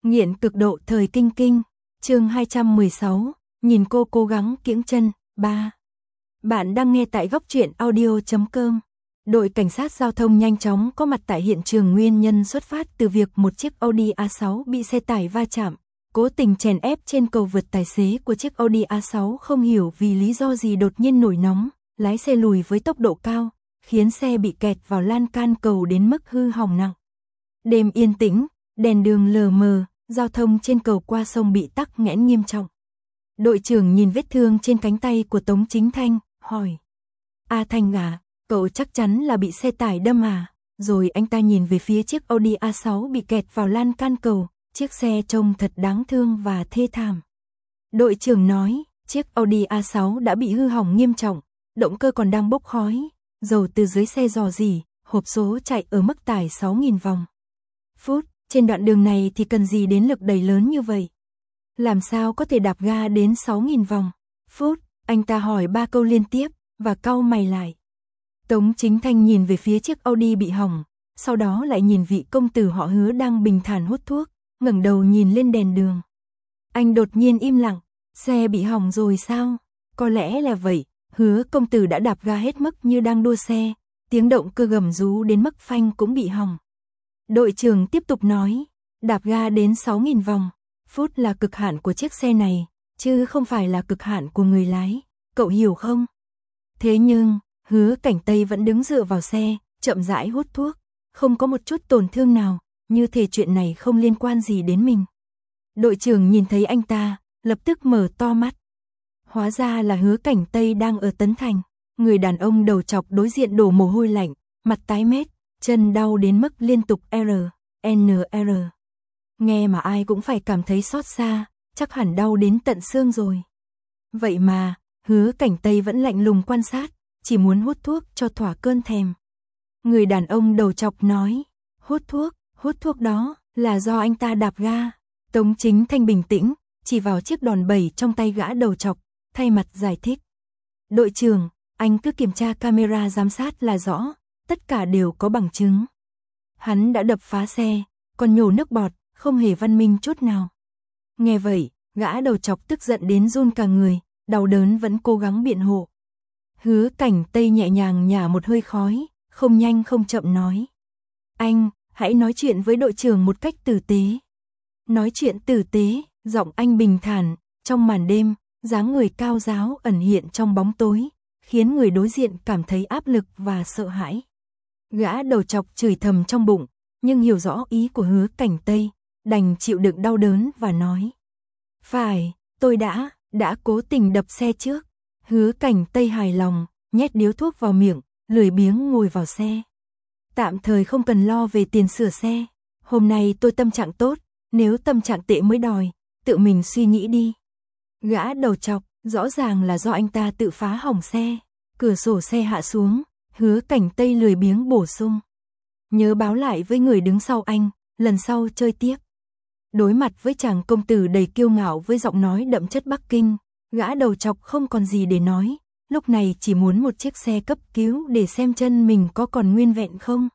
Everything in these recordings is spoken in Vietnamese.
Nghiện cực độ thời kinh kinh, chương 216, nhìn cô cố gắng kiễng chân, 3. Bạn đang nghe tại góc truyện audio.com. Đội cảnh sát giao thông nhanh chóng có mặt tại hiện trường. Nguyên nhân xuất phát từ việc một chiếc Audi A6 bị xe tải va chạm, cố tình chèn ép trên cầu vượt. Tài xế của chiếc Audi A6 không hiểu vì lý do gì đột nhiên nổi nóng, lái xe lùi với tốc độ cao, khiến xe bị kẹt vào lan can cầu đến mức hư hỏng nặng. Đêm yên tĩnh, đèn đường lờ mờ, giao thông trên cầu qua sông bị tắc nghẽn nghiêm trọng. Đội trưởng nhìn vết thương trên cánh tay của Tống Chính Thanh, hỏi: "A Thanh à, cậu chắc chắn là bị xe tải đâm à?" Rồi anh ta nhìn về phía chiếc Audi A6 bị kẹt vào lan can cầu, chiếc xe trông thật đáng thương và thê thảm. Đội trưởng nói, chiếc Audi A6 đã bị hư hỏng nghiêm trọng, động cơ còn đang bốc khói, dầu từ dưới xe rò rỉ, hộp số chạy ở mức tải 6.000 vòng. Phút, trên đoạn đường này thì cần gì đến lực đẩy lớn như vậy? Làm sao có thể đạp ga đến 6.000 vòng? Phút, anh ta hỏi 3 câu liên tiếp, và cau mày lại. Tống Chính Thanh nhìn về phía chiếc Audi bị hỏng, sau đó lại nhìn vị công tử họ Hứa đang bình thản hút thuốc, ngẩng đầu nhìn lên đèn đường. Anh đột nhiên im lặng, xe bị hỏng rồi sao? Có lẽ là vậy, Hứa công tử đã đạp ga hết mức như đang đua xe, tiếng động cơ gầm rú đến mức phanh cũng bị hỏng. Đội trưởng tiếp tục nói, đạp ga đến 6.000 vòng, phút là cực hạn của chiếc xe này, chứ không phải là cực hạn của người lái, cậu hiểu không? Thế nhưng, Hứa Cảnh Tây vẫn đứng dựa vào xe, chậm rãi hút thuốc, không có một chút tổn thương nào, như thể chuyện này không liên quan gì đến mình. Đội trưởng nhìn thấy anh ta, lập tức mở to mắt. Hóa ra là Hứa Cảnh Tây đang ở Tấn Thành, người đàn ông đầu trọc đối diện đổ mồ hôi lạnh, mặt tái mét, chân đau đến mức liên tục NR. Nghe mà ai cũng phải cảm thấy xót xa, chắc hẳn đau đến tận xương rồi. Vậy mà, Hứa Cảnh Tây vẫn lạnh lùng quan sát, chỉ muốn hút thuốc cho thỏa cơn thèm. Người đàn ông đầu trọc nói, hút thuốc đó là do anh ta đạp ga. Tống Chính Thanh bình tĩnh, chỉ vào chiếc đòn bẩy trong tay gã đầu trọc, thay mặt giải thích. Đội trưởng, anh cứ kiểm tra camera giám sát là rõ, tất cả đều có bằng chứng. Hắn đã đập phá xe, còn nhổ nước bọt, không hề văn minh chút nào. Nghe vậy, gã đầu trọc tức giận đến run cả người, đau đớn vẫn cố gắng biện hộ. Hứa Cảnh Tây nhẹ nhàng nhả một hơi khói, không nhanh không chậm nói. Anh, hãy nói chuyện với đội trưởng một cách tử tế. Nói chuyện tử tế, giọng anh bình thản, trong màn đêm, dáng người cao ráo ẩn hiện trong bóng tối, khiến người đối diện cảm thấy áp lực và sợ hãi. Gã đầu trọc chửi thầm trong bụng, nhưng hiểu rõ ý của Hứa Cảnh Tây, đành chịu đựng đau đớn và nói. Phải, tôi đã cố tình đập xe trước. Hứa Cảnh Tây hài lòng, nhét điếu thuốc vào miệng, lười biếng ngồi vào xe. Tạm thời không cần lo về tiền sửa xe. Hôm nay tôi tâm trạng tốt, nếu tâm trạng tệ mới đòi, tự mình suy nghĩ đi. Gã đầu trọc, rõ ràng là do anh ta tự phá hỏng xe. Cửa sổ xe hạ xuống, Hứa Cảnh Tây lười biếng bổ sung. Nhớ báo lại với người đứng sau anh, lần sau chơi tiếp. Đối mặt với chàng công tử đầy kiêu ngạo với giọng nói đậm chất Bắc Kinh, gã đầu trọc không còn gì để nói, lúc này chỉ muốn một chiếc xe cấp cứu để xem chân mình có còn nguyên vẹn không.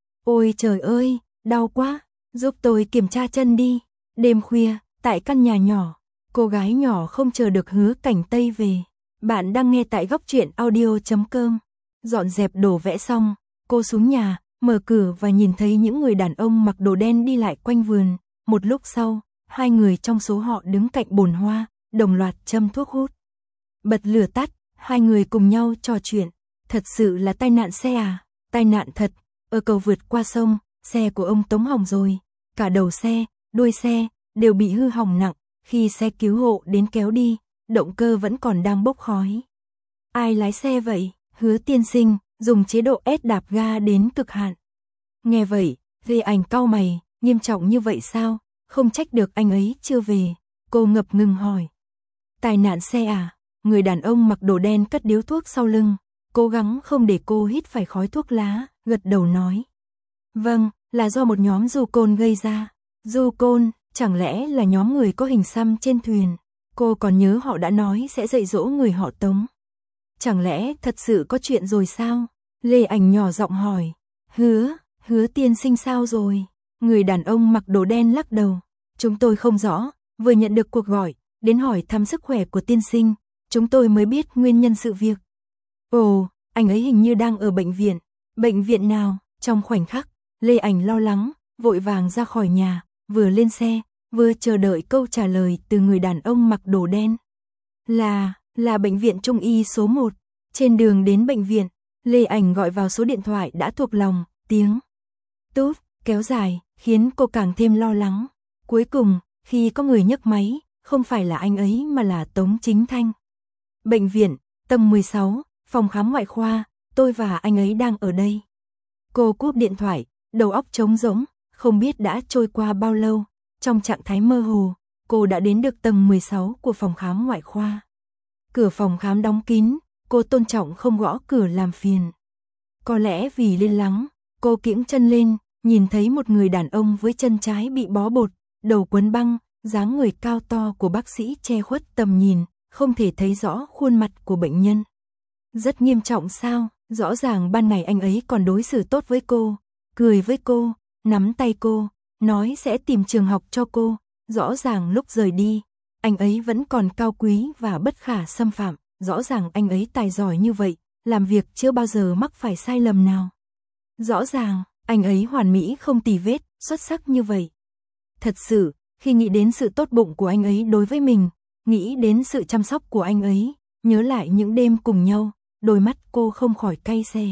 Ôi trời ơi, đau quá, giúp tôi kiểm tra chân đi. Đêm khuya, tại căn nhà nhỏ, cô gái nhỏ không chờ được Hứa Cảnh Tây về. Bạn đang nghe tại góc truyện audio.com. Dọn dẹp đồ vẽ xong, cô xuống nhà, mở cửa và nhìn thấy những người đàn ông mặc đồ đen đi lại quanh vườn. Một lúc sau, 2 người trong số họ đứng cạnh bồn hoa, đồng loạt châm thuốc hút. Bật lửa tắt, 2 người cùng nhau trò chuyện. Thật sự là tai nạn xe à? Tai nạn thật, ở cầu vượt qua sông, xe của ông Tống hỏng rồi. Cả đầu xe, đuôi xe, đều bị hư hỏng nặng. Khi xe cứu hộ đến kéo đi, động cơ vẫn còn đang bốc khói. Ai lái xe vậy? Hứa tiên sinh, dùng chế độ S đạp ga đến cực hạn. Nghe vậy, Lê Ảnh cau mày, nghiêm trọng như vậy sao? Không trách được anh ấy chưa về. Cô ngập ngừng hỏi. Tai nạn xe à? Người đàn ông mặc đồ đen cất điếu thuốc sau lưng, cố gắng không để cô hít phải khói thuốc lá, gật đầu nói. Vâng, là do một nhóm du côn gây ra. Du côn, chẳng lẽ là nhóm người có hình xăm trên thuyền? Cô còn nhớ họ đã nói sẽ dạy dỗ người họ Tống. Chẳng lẽ thật sự có chuyện rồi sao? Lê Ảnh nhỏ giọng hỏi. Hứa tiên sinh sao rồi? Người đàn ông mặc đồ đen lắc đầu. Chúng tôi không rõ, vừa nhận được cuộc gọi, đến hỏi thăm sức khỏe của tiên sinh, chúng tôi mới biết nguyên nhân sự việc. Ồ, anh ấy hình như đang ở bệnh viện. Bệnh viện nào? Trong khoảnh khắc, Lê Ảnh lo lắng, vội vàng ra khỏi nhà, vừa lên xe, vừa chờ đợi câu trả lời từ người đàn ông mặc đồ đen. Là bệnh viện Trung y số 1. Trên đường đến bệnh viện, Lê Ảnh gọi vào số điện thoại đã thuộc lòng, tiếng tút kéo dài, khiến cô càng thêm lo lắng. Cuối cùng, khi có người nhấc máy, không phải là anh ấy mà là Tống Chính Thanh. Bệnh viện, tầng 16, phòng khám ngoại khoa, tôi và anh ấy đang ở đây. Cô cúp điện thoại, đầu óc trống rỗng, không biết đã trôi qua bao lâu. Trong trạng thái mơ hồ, cô đã đến được tầng 16 của phòng khám ngoại khoa. Cửa phòng khám đóng kín, cô tôn trọng không gõ cửa làm phiền. Có lẽ vì lên lắng, cô kiễng chân lên, nhìn thấy một người đàn ông với chân trái bị bó bột, đầu quấn băng, dáng người cao to của bác sĩ che khuất tầm nhìn, không thể thấy rõ khuôn mặt của bệnh nhân. Rất nghiêm trọng sao? Rõ ràng ban ngày anh ấy còn đối xử tốt với cô, cười với cô, nắm tay cô, nói sẽ tìm trường học cho cô. Rõ ràng lúc rời đi, anh ấy vẫn còn cao quý và bất khả xâm phạm. Rõ ràng anh ấy tài giỏi như vậy, làm việc chưa bao giờ mắc phải sai lầm nào. Rõ ràng, anh ấy hoàn mỹ không tì vết, xuất sắc như vậy. Thật sự, khi nghĩ đến sự tốt bụng của anh ấy đối với mình, nghĩ đến sự chăm sóc của anh ấy, nhớ lại những đêm cùng nhau, đôi mắt cô không khỏi cay xè.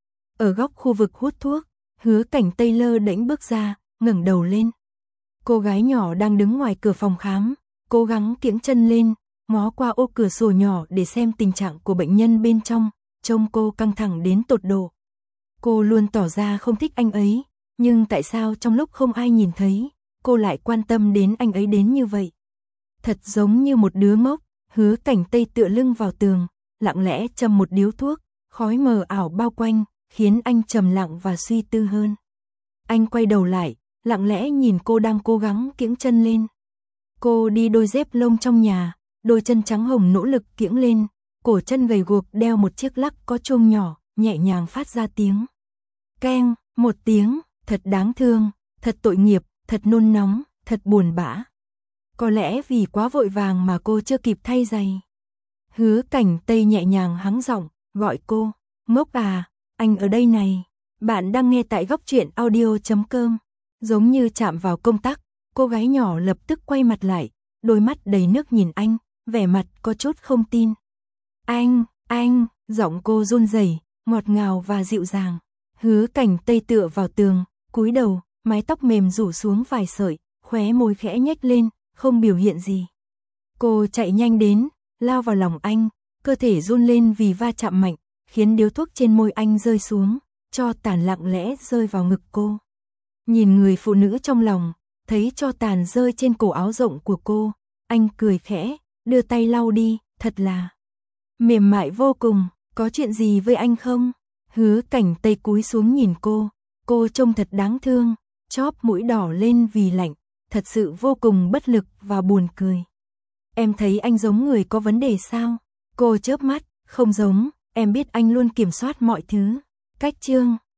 Ở góc khu vực hút thuốc, Hứa Cảnh Tây lơ đễnh bước ra, ngẩng đầu lên. Cô gái nhỏ đang đứng ngoài cửa phòng khám, cố gắng kiễng chân lên, ngó qua ô cửa sổ nhỏ để xem tình trạng của bệnh nhân bên trong, trông cô căng thẳng đến tột độ. Cô luôn tỏ ra không thích anh ấy, nhưng tại sao trong lúc không ai nhìn thấy, cô lại quan tâm đến anh ấy đến như vậy? Thật giống như một đứa ngốc. Hứa Cảnh Tây tựa lưng vào tường, lặng lẽ châm một điếu thuốc, khói mờ ảo bao quanh, khiến anh trầm lặng và suy tư hơn. Anh quay đầu lại, lặng lẽ nhìn cô đang cố gắng kiễng chân lên. Cô đi đôi dép lông trong nhà, đôi chân trắng hồng nỗ lực kiễng lên, cổ chân gầy guộc đeo một chiếc lắc có chuông nhỏ, nhẹ nhàng phát ra tiếng keng, một tiếng, thật đáng thương, thật tội nghiệp, thật nôn nóng, thật buồn bã. Có lẽ vì quá vội vàng mà cô chưa kịp thay giày. Hứa Cảnh Tây nhẹ nhàng hắng giọng, gọi cô, ngốc à, anh ở đây này. Bạn đang nghe tại góc truyện audio.com. Giống như chạm vào công tắc, cô gái nhỏ lập tức quay mặt lại, đôi mắt đầy nước nhìn anh, vẻ mặt có chút không tin. Anh, giọng cô run rẩy, ngọt ngào và dịu dàng. Hứa Cảnh Tây tựa vào tường, cúi đầu, mái tóc mềm rủ xuống vài sợi, khóe môi khẽ nhếch lên, không biểu hiện gì. Cô chạy nhanh đến, lao vào lòng anh, cơ thể run lên vì va chạm mạnh, khiến điếu thuốc trên môi anh rơi xuống, tro tàn lặng lẽ rơi vào ngực cô. Nhìn người phụ nữ trong lòng, thấy tro tàn rơi trên cổ áo rộng của cô, anh cười khẽ, đưa tay lau đi, thật là mềm mại vô cùng. Có chuyện gì với anh không? Hứa Cảnh Tây cúi xuống nhìn cô trông thật đáng thương, chóp mũi đỏ lên vì lạnh, thật sự vô cùng bất lực và buồn cười. Em thấy anh giống người có vấn đề sao? Cô chớp mắt, không giống, em biết anh luôn kiểm soát mọi thứ. Cách chương